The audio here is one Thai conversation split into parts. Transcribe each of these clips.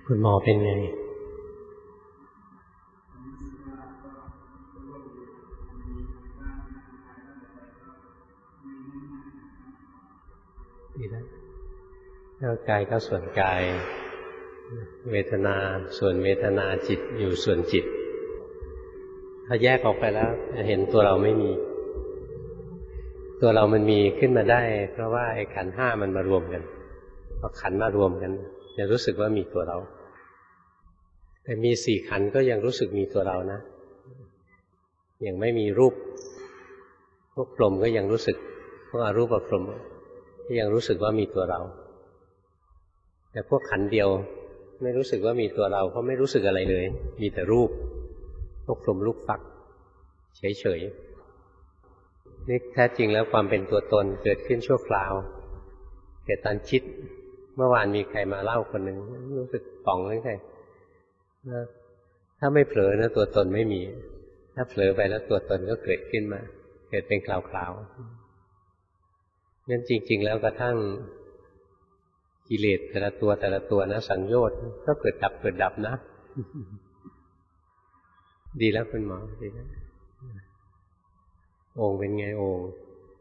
คุณหมอเป็นไงดีแล้วร่างกายก็ส่วนกายเวทนาส่วนเวทนาจิตอยู่ส่วนจิตถ้าแยกออกไปแล้วจะเห็นตัวเราไม่มีตัวเรามันมีขึ้นมาได้เพราะว่าไอ้ขันธ์ห้ามันมารวมกันพอขันธ์มารวมกันจะรู้สึกว่ามีตัวเราแต่มีสี่ขันธ์ก็ยังรู้สึกมีตัวเรานะยังไม่มีรูปพวกพรหมก็ยังรู้สึกพวกอรูปพรหมก็ยังรู้สึกว่ามีตัวเราแต่พวกขันธ์เดียวไม่รู้สึกว่ามีตัวเราเพราะไม่รู้สึกอะไรเลยมีแต่รูปพวกพรหมลูกฟักเฉยๆนี่แท้จริงแล้วความเป็นตัวตนเกิดขึ้นชั่วคราวแต่ตอนคิดเมื่อวานมีใครมาเล่าคนหนึ่งรู้สึกป่องเลยใครถ้าไม่เผลอนะตัวตนไม่มีถ้าเผลอไปแล้วตัวตนก็เกิดขึ้นมาเกิดเป็นคราวๆงั้นจริงๆแล้วกระทั่งกิเลสแต่ละตัวนะสังโยชน์ก็เกิดดับนะดีแล้วคุณหมอดีแล้วโอ่งเป็นไงโอ่ง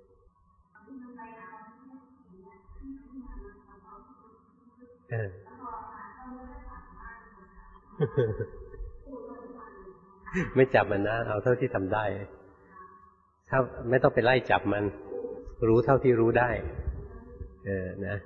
ไม่จับมันนะเอาเท่าที่ทำได้ถ้าไม่ต้องไปไล่จับมันรู้เท่าที่รู้ได้นะ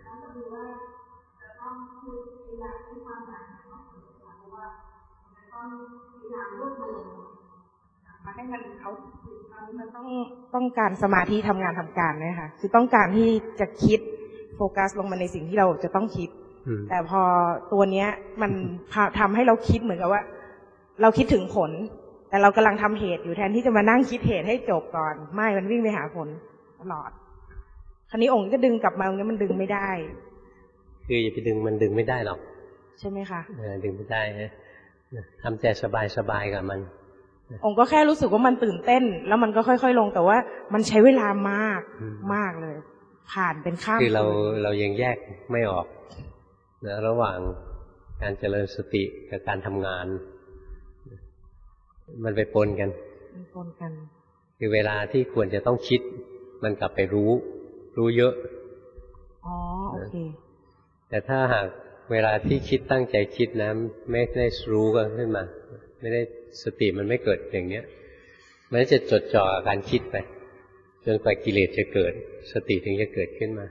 ให้มันมันต้องการสมาธิทำงานทำการเนี่ยค่ะคือต้องการที่จะคิดโฟกัสลงมาในสิ่งที่เราจะต้องคิดแต่พอตัวเนี้ยมันทำให้เราคิดเหมือนกับว่าเราคิดถึงผลแต่เรากำลังทำเหตุอยู่แทนที่จะมานั่งคิดเหตุให้จบก่อนไม่มันวิ่งไปหาผลตลอดคราวนี้องค์ก็ดึงกลับมาตรงนี้มันดึงไม่ได้คืออย่าไปดึงมันดึงไม่ได้หรอกใช่ไหมคะดึงไม่ได้ทำใจสบายกับมันองค์ก็แค่รู้สึกว่ามันตื่นเต้นแล้วมันก็ค่อยๆลงแต่ว่ามันใช้เวลามากเลยผ่านเป็นข้ามคือเรายังแยกไม่ออกนะระหว่างการเจริญสติกับการทำงานมันไปปนกันคือเวลาที่ควรจะต้องคิดมันกลับไปรู้เยอะอ๋อโอเคแต่ถ้าหากเวลาที่คิดตั้งใจคิดนะไม่ได้รู้ก็ขึ้นมาไม่ได้สติมันไม่เกิดอย่างเนี้ยมันจะจดจ่อกับการคิดไปจนกว่ากิเลสจะเกิดสติถึงจะเกิดขึ้นมา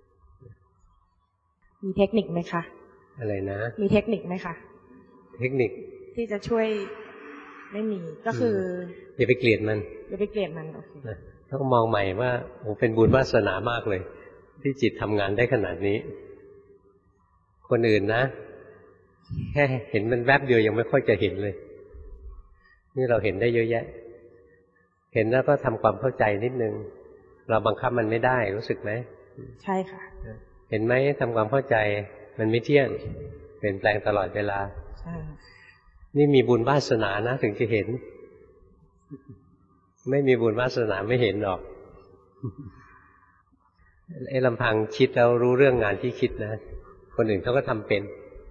มีเทคนิคไหมคะอะไรนะมีเทคนิคไหมคะเทคนิคที่จะช่วยไม่มีก็คืออย่าไปเกลียดมันโอเคต้องมองใหม่ว่าโอ้เป็นบุญวาสนามากเลยที่จิตทำงานได้ขนาดนี้คนอื่นนะแค่เห็นมันแวบเดียวยังไม่ค่อยจะเห็นเลยนี่เราเห็นได้เยอะแยะเห็นแล้วก็ทำความเข้าใจนิดนึงเราบังคับมันไม่ได้รู้สึกไหมใช่ค่ะเห็นไหมทำความเข้าใจมันไม่เที่ยงเปลี่ยนแปลงตลอดเวลาใช่นี่มีบุญวาสนานะถึงจะเห็นไม่มีบุญวาสนาไม่เห็นหรอกไอ้ลำพังคิดแล้วรู้เรื่องงานที่คิดนะคนอื่นเขาก็ทำเป็น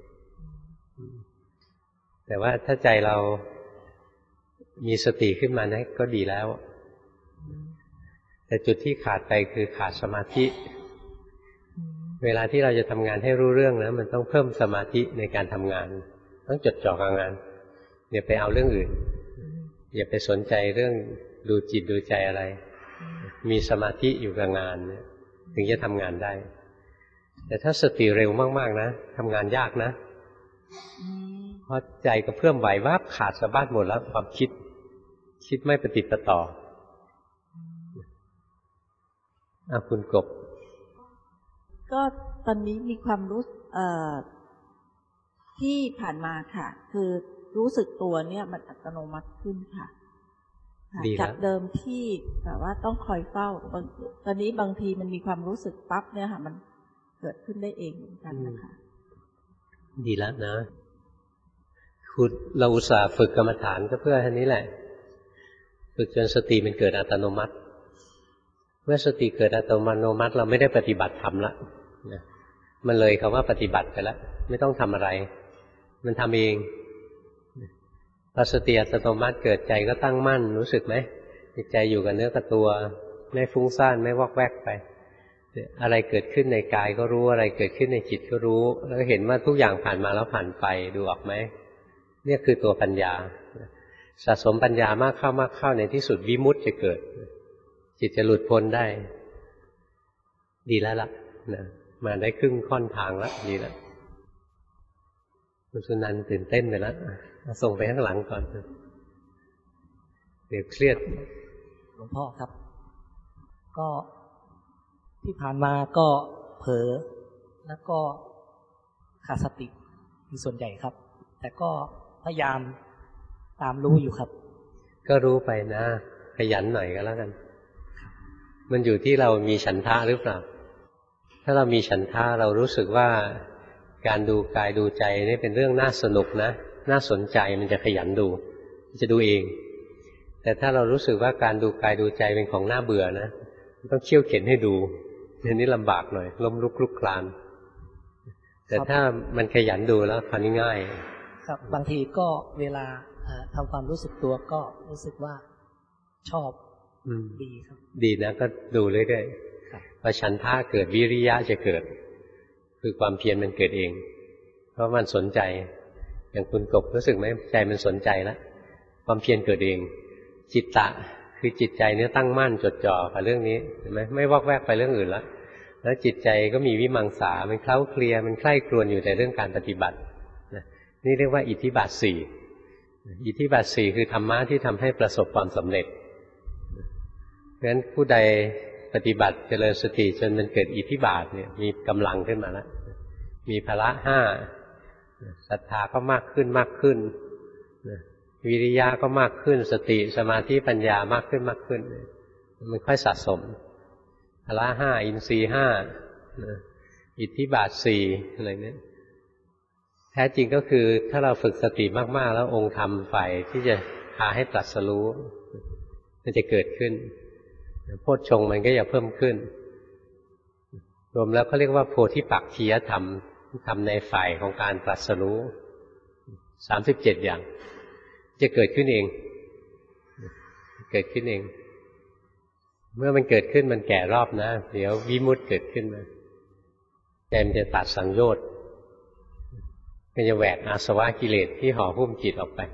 แต่ว่าถ้าใจเรามีสติขึ้นมานะก็ดีแล้วแต่จุดที่ขาดไปคือขาดสมาธิเวลาที่เราจะทำงานให้รู้เรื่องนะมันต้องเพิ่มสมาธิในการทำงานต้องจดจ่อกับงานอย่าไปเอาเรื่องอื่นอย่าไปสนใจเรื่องดูจิตดูใจอะไรมีสมาธิอยู่กับงานถึงจะทำงานได้แต่ถ้าสติเร็วมากๆนะทำงานยากนะเพราะใจก็เพิ่มไหววับขาดสะบัดหมดแล้วความคิดไม่ปฏิปต่อคุณกบก็ตอนนี้มีความรู้ที่ผ่านมาค่ะคือรู้สึกตัวเนี่ยมันอัตโนมัติขึ้นค่ะจากเดิมที่แบบว่าต้องคอยเฝ้าตอนนี้บางทีมันมีความรู้สึกปั๊บเนี่ยค่ะมันเกิดขึ้นได้เองเหมือนกันนะคะดีแล้วนะคุณเราอุตส่าห์ฝึกกรรมฐานก็เพื่ออันนี้แหละฝึกจนสติมันเกิดอัตโนมัติเมื่อสติเกิดอัตโนมัติเราไม่ได้ปฏิบัติธรรมละมันเลยคำว่าปฏิบัติไปแล้วไม่ต้องทำอะไรมันทำเองพอสติอัตโนมัติเกิดใจก็ตั้งมั่นรู้สึกไหมใจอยู่กับเนื้อกับตัวไม่ฟุ้งซ่านไม่วอกแวกไปอะไรเกิดขึ้นในกายก็รู้อะไรเกิดขึ้นในจิตก็รู้แล้วเห็นว่าทุกอย่างผ่านมาแล้วผ่านไปดูออกไหมเนี่ยคือตัวปัญญาสะสมปัญญามากเข้าในที่สุดวิมุตติจะเกิดจิตจะหลุดพ้นได้ดีแล้วล่ะนะมาได้ครึ่งค่อนทางแล้วดีแล้วคุณสุนันท์ตื่นเต้นไปแล้วส่งไปข้างหลังก่อนเดี๋ยวเครียดหลวงพ่อครับก็ที่ผ่านมาก็เผลอแล้วก็ขาดสติเป็นส่วนใหญ่ครับแต่ก็พยายามตามรู้อยู่ครับก็รู้ไปนะขยันหน่อยก็แล้วกันมันอยู่ที่เรามีฉันทะหรือเปล่าถ้าเรามีฉันทะเรารู้สึกว่าการดูกายดูใจนี่เป็นเรื่องน่าสนุกนะน่าสนใจมันจะขยันดูจะดูเองแต่ถ้าเรารู้สึกว่าการดูกายดูใจเป็นของน่าเบื่อนะต้องเขี่ยวเข็นให้ดูอันนี้ลำบากหน่อยล้มลุกคลุกคลานแต่ถ้ามันขยันดูแล้วคราวนี้ง่ายครับบางทีก็เวลาทำความรู้สึกตัวก็รู้สึกว่าชอบดีครับดีนะก็ดูเรื่อยๆพอฉันทะเกิดวิริยะจะเกิดคือความเพียรมันเกิดเองเพราะมันสนใจอย่างคุณกบรู้สึกไหมใจมันสนใจแล้วความเพียรเกิดเองจิตตะคือจิตใจเนี่ยตั้งมั่นจดจ่อกับเรื่องนี้เห็นไหมไม่วอกแวกไปเรื่องอื่นแล้วจิตใจก็มีวิมังสามันเคล้าเคลียมันใคร่ครวญอยู่ในเรื่องการปฏิบัตินี่เรียกว่าอิทธิบาทสี่อิทธิบาทสี่คือธรรมะที่ทำให้ประสบความสำเร็จเพราะฉะนั้นผู้ใดปฏิบัติเจริญสติจนมันเกิดอิทธิบาทเนี่ยมีกำลังขึ้นมาแล้วมีพละห้าศรัทธาก็มากขึ้นวิริยะก็มากขึ้นสติสมาธิปัญญามากขึ้นมันค่อยสะสมพละห้าอินทรีย์ห้าอิทธิบาทสี่อะไรเนี่ยแท้จริงก็คือถ้าเราฝึกสติมากๆแล้วองค์ธรรมฝ่ายที่จะพาให้ตรัสรู้มันจะเกิดขึ้นโพชฌงค์มันก็จะเพิ่มขึ้นรวมแล้วเขาเรียกว่าโพธิปักขียธรรมทำในฝ่ายของการตรัสรู้37อย่างจะเกิดขึ้นเองเมื่อมันเกิดขึ้นมันแก่รอบนะเดี๋ยววิมุตติเกิดขึ้นมาใจมันจะตัดสังโยชน์มันจะแหวกอาสวะกิเลสที่ห่อหุ้มจิตออกไป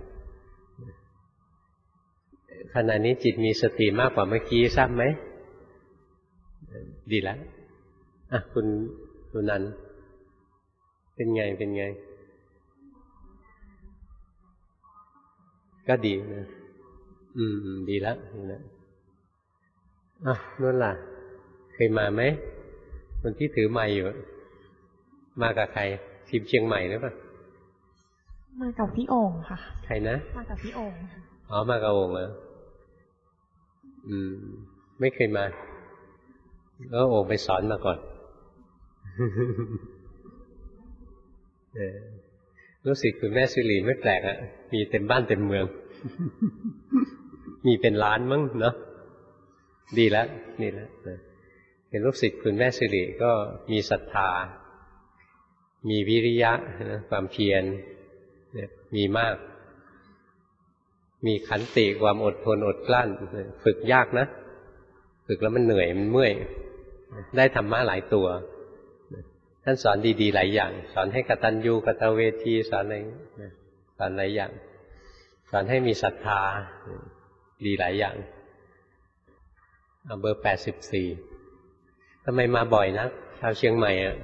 ขณะนี้จิตมีสติมากกว่าเมื่อกี้ทราบไหมดีแล้วคุณนันท์เป็นไงก็ดีนะดีแล้วนั่นล่ะเคยมาไหมคนที่ถือไมค์อยู่มากับใครทีมเชียงใหม่หรือเปล่ามากับพี่โอ่งค่ะใครนะมากับพี่โอ่งมากับโอ่งเหรอไม่เคยมาแล้วโอ่งไปสอนมาก่อนรู้สึกคุณแม่สิริไม่แปลกอ่ะมีเต็มบ้านเต็มเมืองมีเป็นล้านมั้งเนาะดีแล้วนี่แหละเป็นลูกศิษย์คุณแม่สิริก็มีศรัทธามีวิริยะนะความเพียรมีมากมีขันติความอดทนอดกลั้นฝึกยากนะฝึกแล้วมันเหนื่อยมันเมื่อยได้ธรรมะหลายตัวท่านสอนดีๆหลายอย่างสอนให้กตัญญูกตเวทีสอนอะไรสอนหลายอย่างสอนให้มีศรัทธาดีหลายอย่างเบอร์84ทำไมมาบ่อยนะชาวเชียงใหม่อ่ะ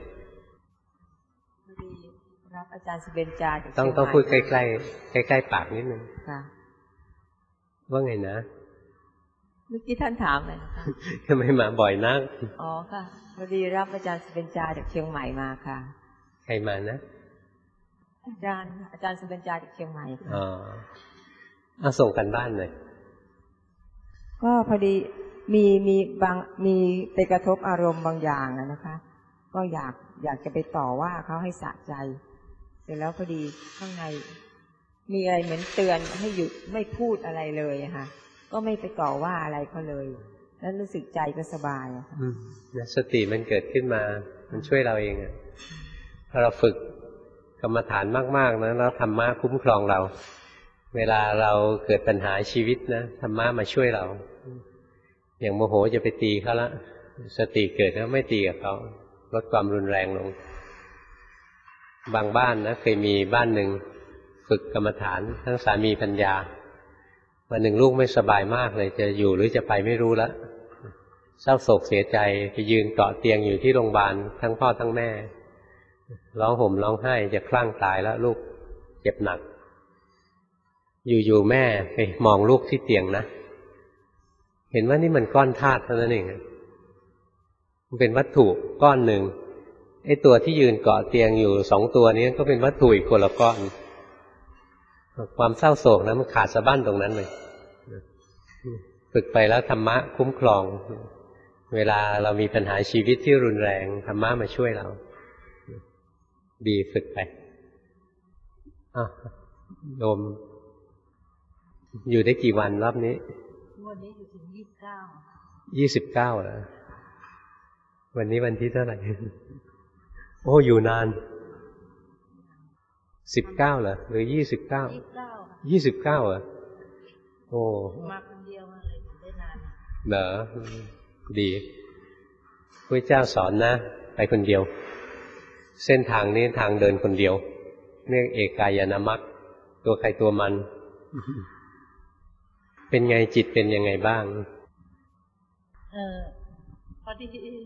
รับอาจารย์สุเบญจาจากเชียงใหม่ต้องพูดใกล้ๆปากนิดนึงว่าไงนะเมื่อกี้ท่านถามเลยนะคะทำไมมาบ่อยนักค่ะพอดีรับอาจารย์สุเบญจาจากเชียงใหม่มาค่ะใครมานะอาจารย์สุเบญจาจากเชียงใหม่ส่งกันบ้านหน่อยก็พอดีมีไปกระทบอารมณ์บางอย่างนะคะก็อยากจะไปต่อว่าเขาให้สะใจเสร็จแล้วพอดีข้างในมีอะไรเหมือนเตือนให้หยุดไม่พูดอะไรเลยค่ะก็ไม่ไปต่อว่าอะไรเขาเลยแล้วรู้สึกใจก็สบายสติมันเกิดขึ้นมามันช่วยเราเองพอเราฝึกกรรมฐานมากๆนะแล้วธรรมะคุ้มครองเราเวลาเราเกิดปัญหาชีวิตนะธรรมะมาช่วยเราอย่างโมโหจะไปตีเขาละสติเกิดแล้วไม่ตีกับเขาลดความรุนแรงลงบางบ้านนะเคยมีบ้านหนึ่งฝึกกรรมฐานทั้งสามีภรรยาวันหนึ่งลูกไม่สบายมากเลยจะอยู่หรือจะไปไม่รู้แล้วเศร้าโศกเสียใจไปยืนเกาะเตียงอยู่ที่โรงพยาบาลทั้งพ่อทั้งแม่ร้องห่มร้องไห้จะคลั่งตายแล้วลูกเจ็บหนักอยู่ๆแม่ไปมองลูกที่เตียงนะเห็นว่านี่มันก้อนธาตุเท่านั้นเองมันเป็นวัตถุก้อนหนึ่งไอ้ตัวที่ยืนเกาะเตียงอยู่2 ตัวนี้ก็เป็นวัตถุอีกคนละก้อนความเศร้าโศกนะมันขาดสะบั้นตรงนั้นเลยฝึกไปแล้วธรรมะคุ้มครองเวลาเรามีปัญหาชีวิตที่รุนแรงธรรมะมาช่วยเราดีฝึกไปโยมอยู่ได้กี่วันรอบนี้วันนี้อยู่ถึง29 เหรอวันนี้วันที่เท่าไหร่โอ้อยู่นาน19เหรอหรือ29 29เหรอโอ้มาคนเดียวเลยได้นานเหรอดีพระเจ้าสอนนะไปคนเดียวเส้นทางนี้ทางเดินคนเดียวเรียกเอกายนมรรคตัวใครตัวมันเป็นไงจิตเป็นยังไงบ้างพอดี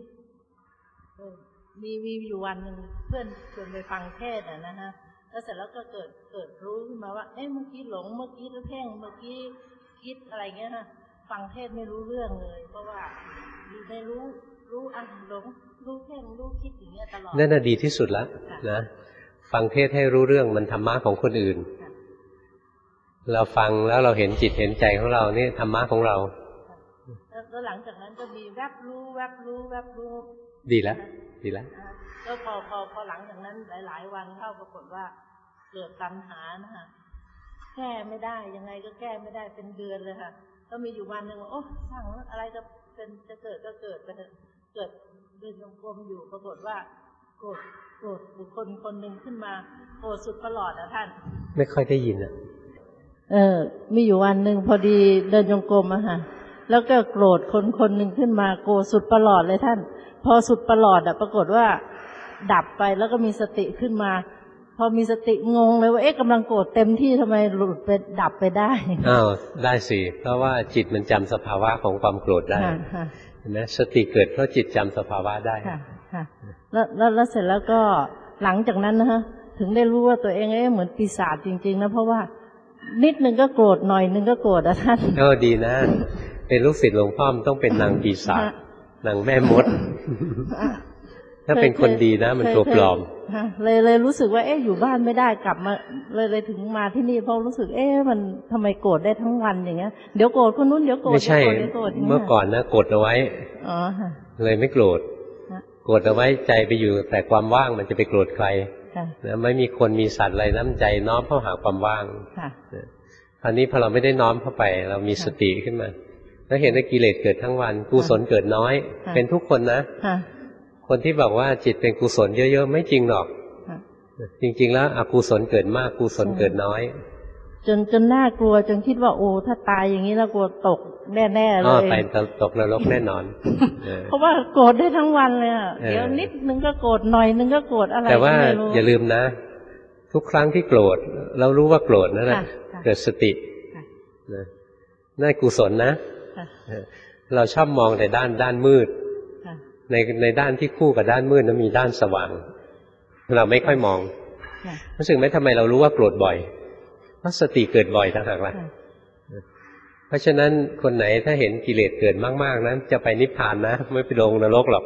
มีอยู่วันหนึ่งเพื่อนชวนไปฟังเทศน์นะฮะแล้วเสร็จแล้วก็เกิดรู้ขึ้นมาว่าเมื่อกี้หลงเมื่อกี้เพ่งเมื่อกี้คิดอะไรเงี้ยฮะฟังเทศน์ไม่รู้เรื่องเลยเพราะว่าอยู่ในรู้หลงรู้เพ่งรู้คิดอย่างเงี้ยตลอดนั่นน่ะดีที่สุดแล้วนะฟังเทศน์ให้รู้เรื่องมันธรรมะของคนอื่นเราฟังแล้วเราเห็นจิตเห็นใจของเรานี่ธรรมะของเราแล้วหลังจากนั้นก็มีแวบรู้ดีแล้วก็พอหลังจากนั้นหลายวันเข้าปรากฏว่าเกิดตัณหานะฮะแก้ไม่ได้ยังไงก็แก้ไม่ได้เป็นเดือนเลยค่ะก็มีอยู่วันหนึ่งโอ้ช่างอะไรจะเกิดก็เกิดไปเถอะเกิดเดินจงกรมอยู่ปรากฏว่าโกรธบุคคลคนหนึ่งขึ้นมาโกรธสุดประหลอดท่านไม่ค่อยได้ยินมีอยู่วันหนึ่งพอดีเดินจงกรมอะค่ะแล้วก็โกรธคนหนึ่งขึ้นมาโกรธสุดประหลอดเลยท่านพอสุดประหลอดปรากฏว่าดับไปแล้วก็มีสติขึ้นมาพอมีสติงงเลยว่ากำลังโกรธเต็มที่ทำไมหลุดไปดับไปได้ได้สิเพราะว่าจิตมันจำสภาวะของความโกรธได้เห็นไหมสติเกิดเพราะจิตจำสภาวะได้แล้วเสร็จแล้วก็หลังจากนั้นนะฮะถึงได้รู้ว่าตัวเองเหมือนปีศาจจริงๆนะเพราะว่านิดนึงก็โกรธหน่อยนึงก็โกรธท่านดีนะเป็นลูกศิษย์หลวงพ่อต้องเป็นนางปีศาจนางแม่มดถ้าเป็นคนดีนะมันตัวปลอมเลยรู้สึกว่าอยู่บ้านไม่ได้กลับมาเลยถึงมาที่นี่เพราะรู้สึกมันทำไมโกรธได้ทั้งวันอย่างเงี้ยเดี๋ยวโกรธคนนู้นเดี๋ยวโกรธไม่ใช่เมื่อก่อนนะโกรธเอาไว้เลยไม่โกรธโกรธเอาไว้ใจไปอยู่แต่ความว่างมันจะไปโกรธใครนะไม่มีคนมีสัตว์อะไรน้ำใจน้อมเข้าหาความว่างคราวนี้พอเราไม่ได้น้อมเข้าไปเรามีสติขึ้นมาแล้วเห็นว่ากิเลสเกิดทั้งวันกุศลเกิดน้อยเป็นทุกคนนะคนที่บอกว่าจิตเป็นกุศลเยอะๆไม่จริงหรอกจริงๆแล้วอกุศลเกิดมากกุศลเกิดน้อยจนน่ากลัวจนคิดว่าโอ้ถ้าตายอย่างนี้แล้วกลัวตกแน่ๆเลยไปตกนรกแน่นอนเพราะว่าโกรธได้ทั้งวันเลยเดี๋ยวนิดนึงก็โกรธหน่อยนึงก็โกรธอะไรแต่ว่าอย่าลืมนะทุกครั้งที่โกรธเรารู้ว่าโกรธนั่นแหละเกิดสตินั่นกุศลนะเราชอบมองแต่ด้านมืดในด้านที่คู่กับด้านมืดนั้นมีด้านสว่างเราไม่ค่อยมองรู้สึกไหมทำไมเรารู้ว่าโกรธบ่อยเพราะสติเกิดบ่อยต่างหากล่ะเพราะฉะนั้นคนไหนถ้าเห็นกิเลสเกิดมากๆนั้นจะไปนิพพานนะไม่ไปลงนรกหรอก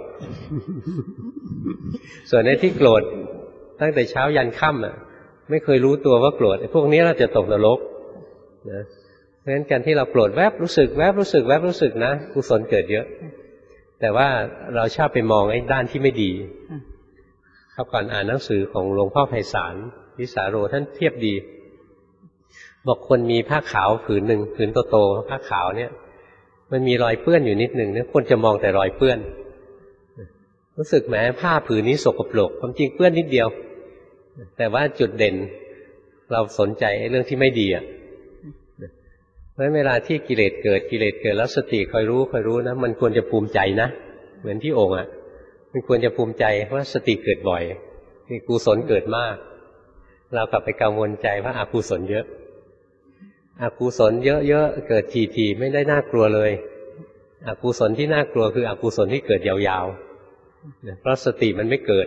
ส่วนในที่โกรธตั้งแต่เช้ายันค่ำไม่เคยรู้ตัวว่าโกรธพวกนี้เราจะตกนรกนะเพราะฉะนั้นการที่เราโกรธแวบรู้สึกแวบรู้สึกนะกุศลเกิดเยอะแต่ว่าเราชอบไปมองไอ้ด้านที่ไม่ดีครับก่อนอ่านหนังสือของหลวงพ่อไพศาลวิสาโรท่านเทียบดีบอกคนมีผ้าขาวผืนหนึ่งผืนโตๆผ้าขาวเนี่ยมันมีรอยเปื้อนอยู่นิดหนึ่งเนี่ยคนจะมองแต่รอยเปื้อนรู้สึกแหมผ้าผืนนี้สกปรกความจริงเปื้อนนิดเดียวแต่ว่าจุดเด่นเราสนใจเรื่องที่ไม่ดีอ่ะเพราะเวลาที่กิเลสเกิดแล้วสติคอยรู้นะมันควรจะภูมิใจนะเหมือนที่โอ่งอ่ะมันควรจะภูมิใจว่าสติเกิดบ่อยมีกุศลเกิดมากเรากลับไปกังวลใจว่าอกุศลเยอะอกุศลเยอะๆเกิดทีๆไม่ได้น่ากลัวเลยอกุศลที่น่ากลัวคืออกุศลที่เกิดยาวๆเพราะสติมันไม่เกิด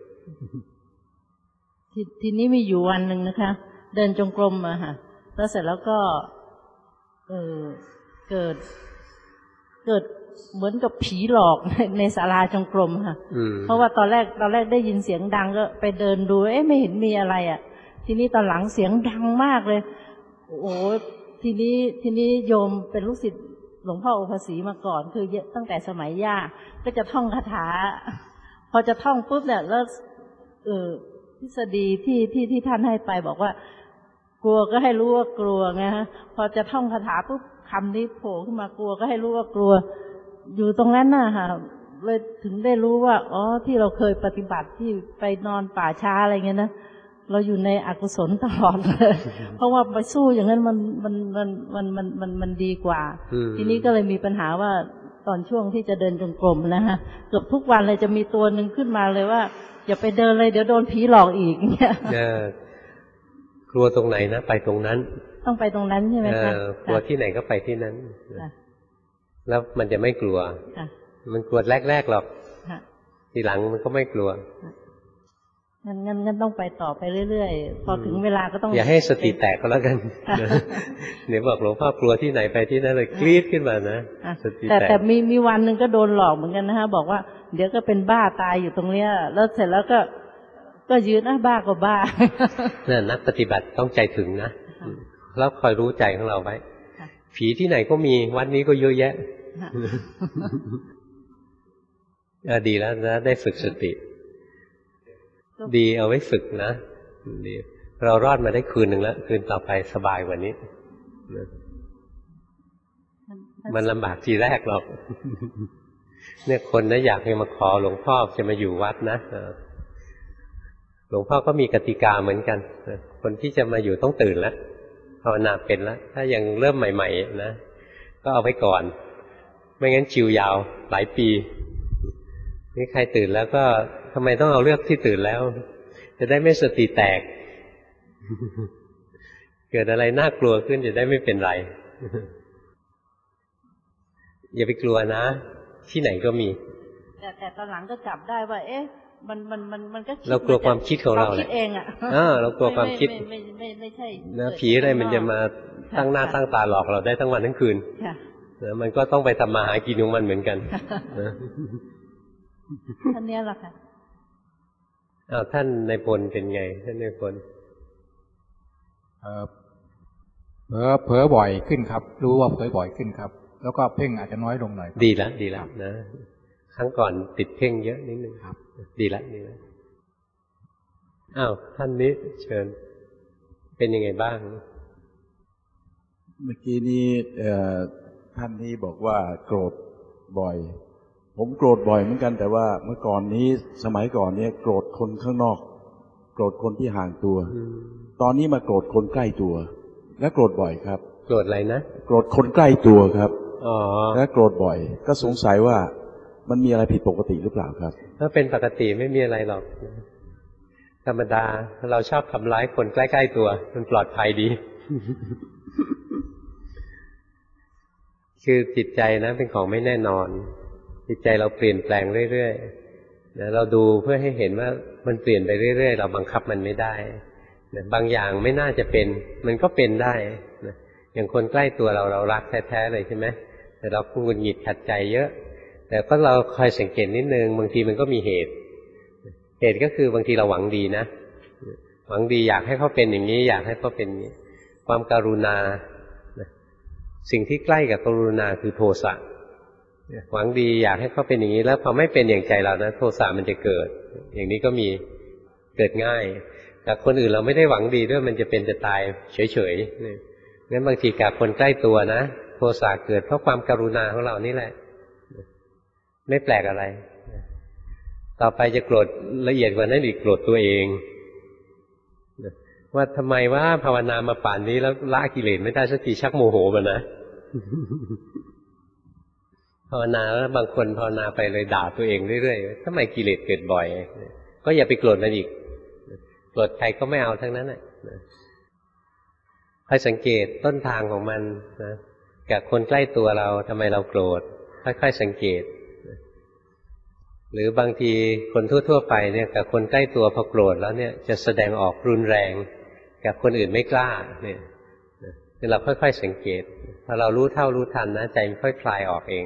ทีนี้มีอยู่วันหนึ่งนะคะเดินจงกรมอะค่ะแล้วเสร็จแล้วก็เกิดเหมือนกับผีหลอกในศาลาจงกรมค่ะเพราะว่าตอนแรกได้ยินเสียงดังก็ไปเดินดูไม่เห็นมีอะไรอ่ะทีนี้ตอนหลังเสียงดังมากเลยโอ้ทีนี้โยมเป็นลูกศิษย์หลวงพ่อโอภาสีมาก่อนคือตั้งแต่สมัยย่าก็จะท่องคาถาพอจะท่องปุ๊บเนี่ยแล้วทฤษฎีที่ท่านให้ไปบอกว่ากลัวก็ให้รู้ว่ากลัวไงฮะพอจะท่องคาถาปุ๊บคำนี้โผล่ขึ้นมากลัวก็ให้รู้ว่ากลัวอยู่ตรงนั้นน่ะค่ะเลยถึงได้รู้ว่าอ๋อที่เราเคยปฏิบัติที่ไปนอนป่าช้าอะไรเงี้ยนะเราอยู่ในอกุศลตลอดเลยเพราะว่าไปสู้อย่างนั้นมันดีกว่าทีนี้ก็เลยมีปัญหาว่าตอนช่วงที่จะเดินจงกรมนะฮะเกือบทุกวันเลยจะมีตัวหนึ่งขึ้นมาเลยว่าอย่าไปเดินเลยเดี๋ยวโดนผีหลอกอีกเนี่ยกลัวตรงไหนนะไปตรงนั้นต้องไปตรงนั้นใช่ไหมคะกลัวที่ไหนก็ไปที่นั้นแล้วมันจะไม่กลัวมันกลัวแรกๆหรอกทีหลังมันก็ไม่กลัวงั้นต้องไปต่อไปเรื่อยๆพอถึงเวลาก็ต้องอย่าให้สติแตกก็แล้วกันเดี๋ยวบอกหลวงพ่อกลัวที่ไหนไปที่นั่นเลยกรี๊ดขึ้นมานะสติแตกแต่มีวันหนึ่งก็โดนหลอกเหมือนกันนะฮะบอกว่าเดี๋ยวก็เป็นบ้าตายอยู่ตรงเนี้ยแล้วเสร็จแล้วก็ยืนบ้าก็บ้าเนี่ยนักปฏิบัติต้องใจถึงนะแล้วคอยรู้ใจของเราไว้ผีที่ไหนก็มีวัดนี้ก็เยอะแยะดีแล้วนะได้ฝึกสติดีเอาไว้ฝึกนะดีเรารอดมาได้คืนหนึ่งแล้วคืนต่อไปสบายกว่านี้มันลำบากทีแรกหรอกเนี่ยคนนะอยากให้มาขอหลวงพ่อจะมาอยู่วัดนะหลวงพ่อก็มีกติกาเหมือนกันคนที่จะมาอยู่ต้องตื่นแล้วภาวนาเป็นแล้วถ้ายังเริ่มใหม่ๆนะก็เอาไว้ก่อนไม่งั้นชิวยาวหลายปีนี่ใครตื่นแล้วก็ทำไมต้องเอาเลือกที่ตื่นแล้วจะได้ไม่สติแตกเกิดอะไรน่ากลัวขึ้นจะได้ไม่เป็นไรอย่าไปกลัวนะที่ไหนก็มีแต่ตอนหลังก็จับได้ว่ามันก็เรากลัวความคิดของเราแหละคิดเองอ่ะเรากลัวความคิดไม่ใช่นะผีอะไรมันจะมาตั้งหน้าตั้งตาหลอกเราได้ทั้งวันทั้งคืนนะมันก็ต้องไปทำมาหากินของมันเหมือนกันท่านนี้แหละค่ะท่านในพลเป็นไงท่านในพลเผลอบ่อยขึ้นครับรู้ว่าเผลอบ่อยขึ้นครับแล้วก็เพ่งอาจจะน้อยลงหน่อยดีแล้วนะครั้งก่อนติดเพ่งเยอะนิดนึงครับดีแล้วท่านนี้เชิญเป็นยังไงบ้างเมื่อกี้นี้ท่านนี้บอกว่าโกรธบ่อยผมโกรธบ่อยเหมือนกันแต่ว่าเมื่อก่อนนี้สมัยก่อนเนี่ยโกรธคนข้างนอกโกรธคนที่ห่างตัวตอนนี้มาโกรธคนใกล้ตัวและโกรธบ่อยครับโกรธอะไรนะโกรธคนใกล้ตัวครับและโกรธบ่อยก็สงสัยว่ามันมีอะไรผิดปกติหรือเปล่าครับถ้าเป็นปกติไม่มีอะไรหรอกธรรมดาเราชอบทำร้ายคนใกล้ๆตัวมันปลอดภัยดี คือจิตใจนะเป็นของไม่แน่นอนจิตใจเราเปลี่ยนแปลงเรื่อยๆนะเราดูเพื่อให้เห็นว่ามันเปลี่ยนไปเรื่อยๆเราบังคับมันไม่ได้นะบางอย่างไม่น่าจะเป็นมันก็เป็นได้นะอย่างคนใกล้ตัวเรารักแท้ๆเลยใช่ไหมแต่เราหงุดหงิดขัดใจเยอะแต่ก็เราคอยสังเกตนิดนึงบางทีมันก็มีเหตุก็คือบางทีเราหวังดีนะหวังดีอยากให้เขาเป็นอย่างนี้อยากให้เขาเป็นอย่างนี้ความกรุณาสิ่งที่ใกล้กับกรุณาคือโทสะหวังดีอยากให้เขาเป็นอย่างนี้แล้วพอไม่เป็นอย่างใจเรานะโทสะมันจะเกิดอย่างนี้ก็มีเกิดง่ายกับคนอื่นเราไม่ได้หวังดีด้วยมันจะเป็นจะตายเฉยๆงั้นบางทีกับคนใกล้ตัวนะโทสะเกิดเพราะความกรุณาของเรานี่แหละไม่แปลกอะไรต่อไปจะโกรธละเอียดกว่านั้นอีกโกรธตัวเองว่าทำไมว่าภาวนามาป่านนี้แล้วละกิเลสไม่ได้สักทีชักโมโหมันนะ ภาวนาแล้วบางคนภาวนาไปเลยด่าตัวเองเรื่อยๆทำไมกิเลสเกิดบ่อยก็อย่าไปโกรธมันอีกโกรธใครก็ไม่เอาทั้งนั้นนะค่อยสังเกตต้นทางของมันนะกับคนใกล้ตัวเราทำไมเราโกรธค่อยๆสังเกตหรือบางทีคนทั่วๆไปเนี่ยกับคนใกล้ตัวพอโกรธแล้วเนี่ยจะแสดงออกรุนแรงกับคนอื่นไม่กล้าเนี่ยเราค่อยๆสังเกตพอเรารู้เท่ารู้ทันนะใจมันค่อยคลายออกเอง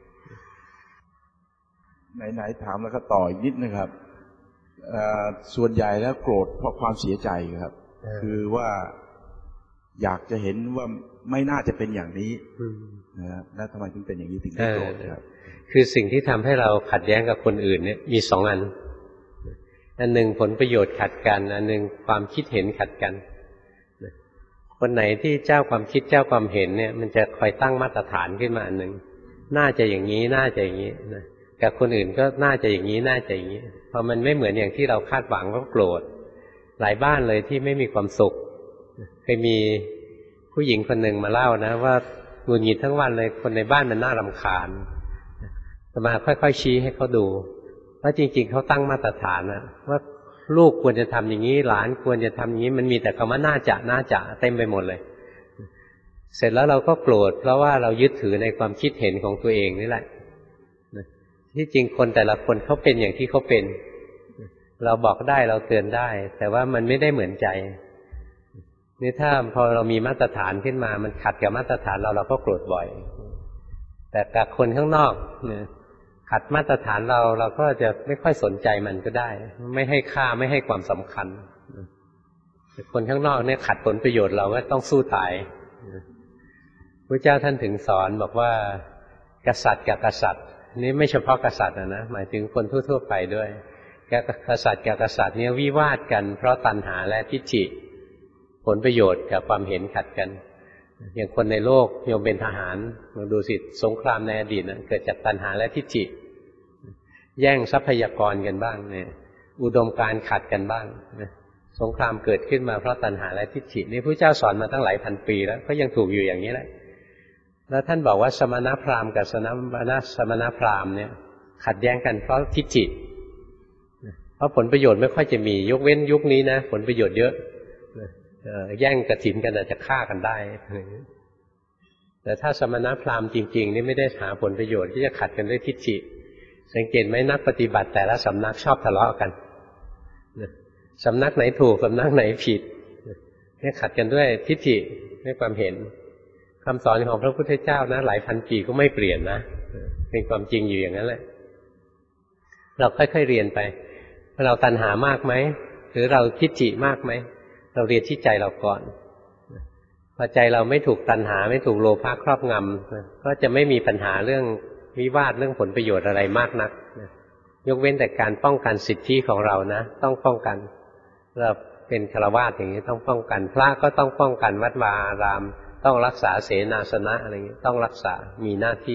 ไหนๆถามแล้วก็ต่ออีกนิดนะครับส่วนใหญ่แล้วโกรธเพราะความเสียใจครับคือว่าอยากจะเห็นว่าไม่น่าจะเป็นอย่างนี้นะแล้วทำไมถึงเป็นอย่างนี้ถึงได้โกรธครับคือสิ่งที่ทำให้เราขัดแย้งกับคนอื่นเนี่ยมีสองอันหนึ่งผลประโยชน์ขัดกันอันหนึ่งความคิดเห็นขัดกันคนไหนที่เจ้าความคิดเจ้าความเห็นเนี่ยมันจะคอยตั้งมาตรฐานขึ้นมาอันหนึ่งน่าจะอย่างนี้น่าจะอย่างนี้นะกับคนอื่นก็น่าจะอย่างนี้น่าจะอย่างนี้พอมันไม่เหมือนอย่างที่เราคาดหวังก็โกรธหลายบ้านเลยที่ไม่มีความสุขเคยมีผู้หญิงคนหนึ่งมาเล่านะว่าหงุดหงิดทั้งวันเลยคนในบ้านมันน่ารำคาญอาตมาค่อยๆชี้ให้เขาดูว่าจริงๆเขาตั้งมาตรฐานนะว่าลูกควรจะทำอย่างนี้หลานควรจะทำอย่างนี้มันมีแต่คำว่าน่าจะเต็มไปหมดเลยเสร็จแล้วเราก็โกรธเพราะว่าเรายึดถือในความคิดเห็นของตัวเองนี่แหละที่จริงคนแต่ละคนเขาเป็นอย่างที่เขาเป็นเราบอกได้เราเตือนได้แต่ว่ามันไม่ได้เหมือนใจนี่ถ้าพอเรามีมาตรฐานขึ้นมามันขัดกับมาตรฐานเราก็โกรธบ่อยแต่กับคนข้างนอกขัดมาตรฐานเราก็จะไม่ค่อยสนใจมันก็ได้ไม่ให้ค่าไม่ให้ความสำคัญแต่คนข้างนอกเนี่ยขัดผลประโยชน์เราก็ต้องสู้ตายพระเจ้าท่านถึงสอนบอกว่ากษัตริย์กับกษัตริย์นี่ไม่เฉพาะกษัตริย์นะหมายถึงคนทั่วๆไปด้วยกษัตริย์กับกษัตริย์เนี่ยวิวาทกันเพราะตัณหาและทิฏฐิผลประโยชน์กับความเห็นขัดกันอย่างคนในโลกโยมเป็นทหารมาดูสิสงครามในอดีตนะเกิดจากตัณหาและทิฏฐิแย่งทรัพยากรกันบ้างเนี่ยอุดมการณ์ขัดกันบ้างสงครามเกิดขึ้นมาเพราะตัณหาและทิฏฐินี่พระเจ้าสอนมาตั้งหลายพันปีแล้วก็ยังถูกอยู่อย่างนี้แหละแล้วท่านบอกว่าสมณพราหมณ์กับสมณพราหมณ์เนี่ยขัดแย้งกันเพราะทิฏฐิเพราะผลประโยชน์ไม่ค่อยจะมียกเว้นยุคนี้นะผลประโยชน์เยอะแย่งกฐินกันอาจจะฆ่ากันได้แต่ถ้าสมณพราหมณ์จริงๆนี่ไม่ได้หาผลประโยชน์ที่จะขัดกันด้วยทิฏฐิสังเกตไหมนักปฏิบัติแต่ละสำนักชอบทะเลาะกันสำนักไหนถูกสำนักไหนผิดเนี่ยขัดกันด้วยทิฏฐิด้วยความเห็นคำสอนของพระพุทธเจ้านะหลายพันปีก็ไม่เปลี่ยนนะเป็นความจริงอยู่อย่างนั้นแหละเราค่อยๆเรียนไปเราตัณหามากไหมหรือเราทิฏฐิมากไหมเราเรียนที่ใจเราก่อนพอใจเราไม่ถูกตัณหาไม่ถูกโลภะครอบงำก็จะไม่มีปัญหาเรื่องวิวาทเรื่องผลประโยชน์อะไรมากนักยกเว้นแต่การป้องกันสิทธิของเรานะต้องป้องกันเราเป็นฆราวาสอย่างนี้ต้องป้องกันพระก็ต้องป้องกันวัดวาอารามต้องรักษาเสนาสนะอะไรอย่างนี้ต้องรักษามีหน้าที่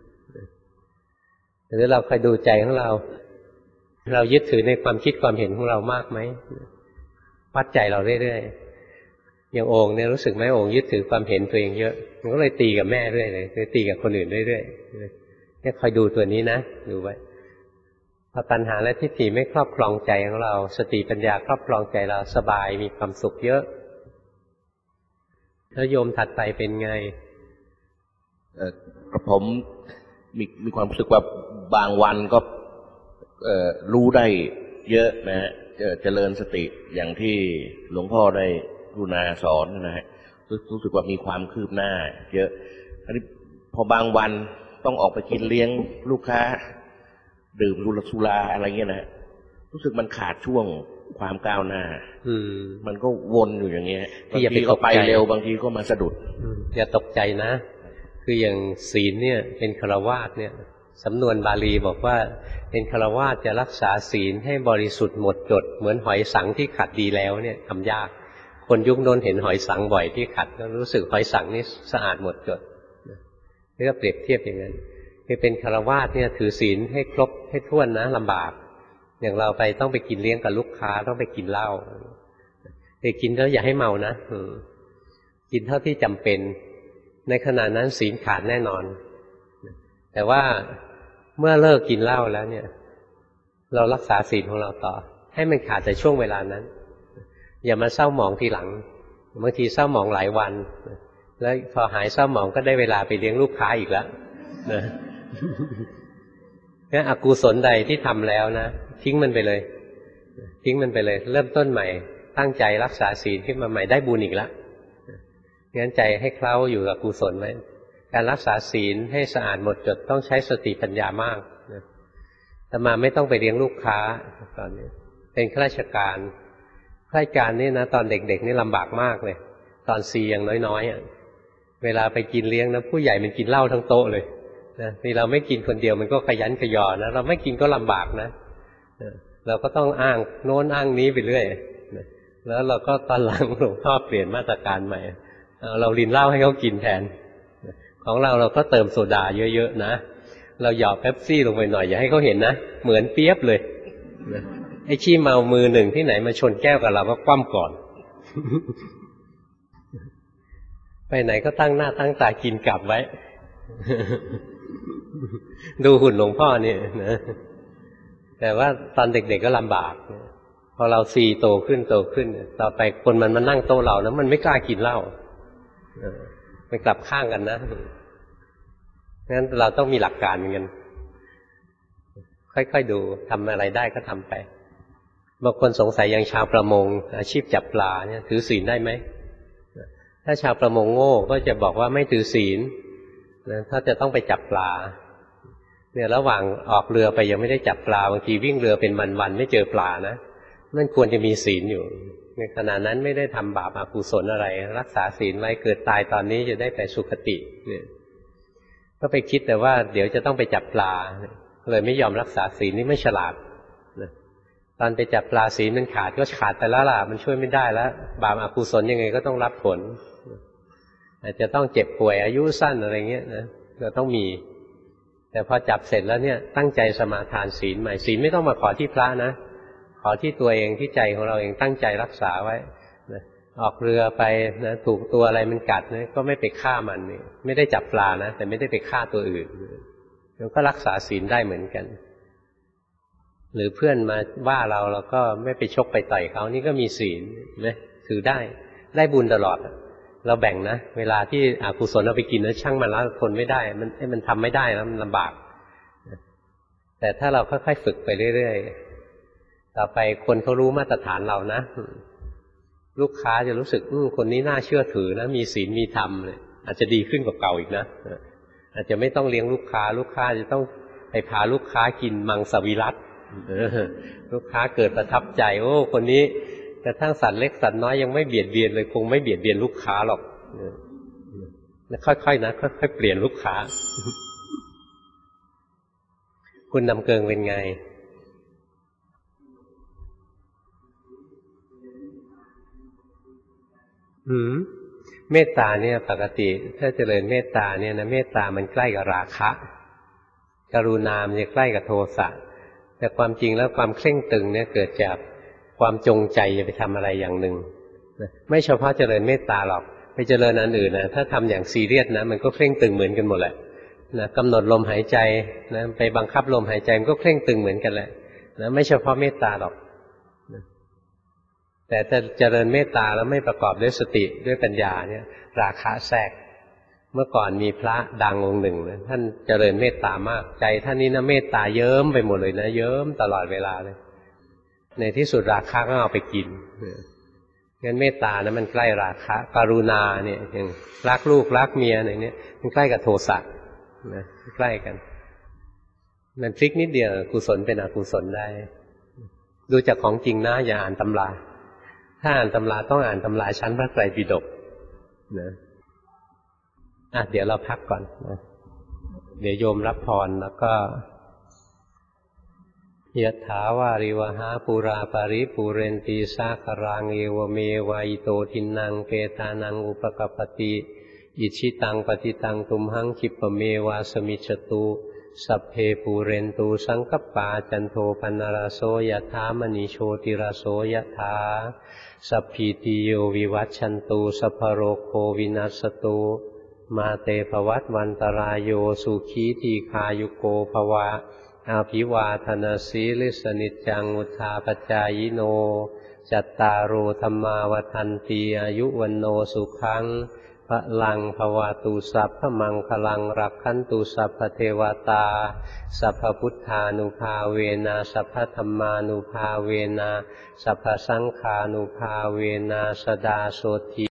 หรือเราคอยดูใจของเรายึดถือในความคิดความเห็นของเรามากไหมวัดใจเราเรื่อยๆอย่างโอ่งเนี่ยรู้สึกไหมโอ่งยึดถือความเห็นตัวเองเยอะมันก็เลยตีกับแม่เรื่อยเลยตีกับคนอื่นเรื่อยๆเนี่ยคอยดูตัวนี้นะดูไว้พอตัณหาและทิฏฐิไม่ครอบครองใจของเราสติปัญญาครอบครองใจเราสบายมีความสุขเยอะแล้วโยมถัดไปเป็นไงผมมีความรู้สึกว่าบางวันก็รู้ได้เยอะนะฮะเจริญสติอย่างที่หลวงพ่อได้กรุณาสอนนะฮะรู้สึกว่ามีความคืบหน้าเยอะอันนี้พอบางวันต้องออกไปกินเลี้ยงลูกค้าดื่มสุราอะไรเงี้ยนะรู้สึกมันขาดช่วงความก้าวหน้ามันก็วนอยู่อย่างเงี้ยบางทีก็ไปเร็วบางทีก็มาสะดุดอย่าตกใจนะคืออย่างศีลเนี่ยเป็นฆราวาสเนี่ยสำนวนบาลีบอกว่าเป็นฆราวาสจะรักษาศีลให้บริสุทธิ์หมดจดเหมือนหอยสังที่ขัดดีแล้วเนี่ยทำยากคนยุคโน้นเห็นหอยสังบ่อยที่ขัดก็รู้สึกหอยสังนี่สะอาดหมดจดนี่ก็เปรียบเทียบอย่างนั้นคือเป็นฆราวาสเนี่ยถือศีลให้ครบให้ถ้วนนะลำบากอย่างเราไปต้องไปกินเลี้ยงกับลูกค้าต้องไปกินเหล้าแต่กินแล้วอย่าให้เมานะกินเท่าที่จำเป็นในขณะนั้นศีลขาดแน่นอนแต่ว่าเมื่อเลิกกินเหล้าแล้วเนี่ยเรารักษาศีลของเราต่อให้มันขาดแต่ช่วงเวลานั้นอย่ามาเศร้าหมองทีหลังบางทีเศร้าหมองหลายวันแล้วพอหายเศร้าหมองก็ได้เวลาไปเลี้ยงลูกค้าอีกแล้วนะงั้นอกุศลใดที่ทำแล้วนะทิ้งมันไปเลยทิ้งมันไปเลยเริ่มต้นใหม่ตั้งใจรักษาศีลขึ้นมาใหม่ได้บุญอีกแล้วงั้นใจให้เคล้าอยู่กับกุศลไว้การรักษาศีลให้สะอาดหมดจดต้องใช้สติปัญญามากแต่มาไม่ต้องไปเลี้ยงลูกค้าตอนนี้เป็นข้าราชการนี่นะตอนเด็กๆนี่ลำบากมากเลยตอนซียังน้อยๆเวลาไปกินเลี้ยงนะผู้ใหญ่มันกินเหล้าทั้งโต๊ะเลยนะนี่เราไม่กินคนเดียวมันก็ขยันขยอนะเราไม่กินก็ลำบากนะเราก็ต้องอ้างโน้นอ้างนี้ไปเรื่อยแล้วเราก็ตอนหลังหลวงพ่อเปลี่ยนมาตรการใหม่เรารินเหล้าให้เขากินแทนของเราก็เติมโซดาเยอะๆนะเราหยอดเป๊ปซี่ลงไปหน่อยอย่าให้เขาเห็นนะเหมือนเปี๊ยบเลยไอ้ขี้เมามือหนึ่งที่ไหนมาชนแก้วกับเราก็คว่ำก่อนไปไหนก็ตั้งหน้าตั้งตากินกลับไว้ดูหุ่นหลวงพ่อนี่นะแต่ว่าตอนเด็กๆก็ลำบากพอเราซีโตขึ้นต่อไปคนมันมานั่งโต๊ะเรานะมันไม่กล้ากินเหล้ามันกลับข้างกันนะงั้นเราต้องมีหลักการเหมือนกันค่อยๆดูทำอะไรได้ก็ทำไปบางคนสงสัยอย่างชาวประมงอาชีพจับปลาเนี่ยถือศีลได้ไหมถ้าชาวประมงโง่ก็จะบอกว่าไม่ถือศีลนะถ้าจะต้องไปจับปลาเนี่ยระหว่างออกเรือไปยังไม่ได้จับปลาบางทีวิ่งเรือเป็นวันๆไม่เจอปลานะนั่นควรจะมีศีลอยู่ในขณะนั้นไม่ได้ทำบาปอกุศลอะไรรักษาศีลไว้เกิดตายตอนนี้จะได้ไปสุคติเนี่ยก็ไปคิดแต่ว่าเดี๋ยวจะต้องไปจับปลาเลยไม่ยอมรักษาศีลนี่ไม่ฉลาดนะตอนไปจับปลาศีลมันขาดก็ขาดไปแล้วล่ะมันช่วยไม่ได้แล้วบาปอกุศลยังไงก็ต้องรับผลอาจจะต้องเจ็บป่วยอายุสั้นอะไรเงี้ยนะเราต้องมีแต่พอจับเสร็จแล้วเนี่ยตั้งใจสมาทานศีลใหม่ศีลไม่ต้องมาขอที่พระนะขอที่ตัวเองที่ใจของเราเองตั้งใจรักษาไว้นะออกเรือไปนะถูกตัวอะไรมันกัดนะก็ไม่ไปฆ่ามันนี่ไม่ได้จับปลานะแต่ไม่ได้ไปฆ่าตัวอื่นเราก็รักษาศีลได้เหมือนกันหรือเพื่อนมาว่าเราก็ไม่ไปชกไปต่อยเขานี่ก็มีศีลนะถือได้บุญตลอดเราแบ่งนะเวลาที่อกุศลเราไปกินแล้วช่างมันแล้วทนไม่ได้มันทำไม่ได้แล้วมันลำบากแต่ถ้าเราค่อยๆฝึกไปเรื่อยๆต่อไปคนเขารู้มาตรฐานเรานะลูกค้าจะรู้สึกคนนี้น่าเชื่อถือนะมีศีลมีธรรมเลยอาจจะดีขึ้นกว่าเก่าอีกนะอาจจะไม่ต้องเลี้ยงลูกค้าจะต้องไปพาลูกค้ากินมังสวิรัติลูกค้าเกิดประทับใจคนนี้กระทั่งสัตว์เล็กสัตว์น้อยยังไม่เบียดเบียนเลยคงไม่เบียดเบียนลูกค้าหรอกค่อยๆนะค่อยๆเปลี่ยนลูกค้าคุณนำเกิงเป็นไงเมตตาเนี่ยปกติถ้าเจริญเมตตาเนี่ยนะเมตตามันใกล้กับราคะกรุณามันจะใกล้กับโทสะแต่ความจริงแล้วความเคร่งตึงเนี่ยเกิดจากความจงใจจะไปทำอะไรอย่างหนึ่งไม่เฉพาะเจริญเมตตาหรอกไปเจริญอันอื่นนะถ้าทำอย่างซีเรียสนะมันก็เคร่งตึงเหมือนกันหมดแหละนะกำหนดลมหายใจนะไปบังคับลมหายใจมันก็เคร่งตึงเหมือนกันแหละนะไม่เฉพาะเมตตาหรอกนะแต่ถ้าเจริญเมตตาแล้วไม่ประกอบด้วยสติด้วยปัญญาเนี่ยราคะแทรกเมื่อก่อนมีพระดังองค์หนึ่งนะท่านเจริญเมตตามากใจท่านนี้นะเมตตาเยิ้มไปหมดเลยนะเยิ้มตลอดเวลาเลยในที่สุดราคะก็เอาไปกินงั้นเมตตานะมันใกล้ราคะกรุณาเนี่ยอย่างรักลูกรักเมียอะไรเนี่ยมันใกล้กับโทสะนะใกล้กันมันพลิกนิดเดียวกุศลเป็นอกุศลได้ดูจากของจริงนะอย่าอ่านตำราถ้าอ่านตำราต้องอ่านตำราชั้นพระไตรปิฎกนะเดี๋ยวเราพักก่อนนะเดี๋ยวโยมรับพรแล้วก็ยะถาวาริวหาปุราปาริปุเรนตีสาคารังเอวเมวายโตทินังเปตานังอุปกัปปติอิชิตังปฏิตังตุมหังคิปเมวาสมิจตุสัพเพปูเรนตูสังคปาจันโทปนรโสยถามณีโชติรโสยถาสัพพิติโยวิวัชชันตุสัพพโรโควินัสตุมาเตภวัตวันตรายโยสุขีทีคายุโกภวะอาภิวาทนาสีลิสนิจจังอุทาปจายโนจัตตารโอธรรมาวทันติอายุวันโนสุขังพลังภวตุสัพพมังคลังรักขันตุสัพพเทวตาสัพพพุทธานุภาเวนะสัพพธัมมานุภาเวนะสัพพสังฆานุภาเวนะสดาโสติ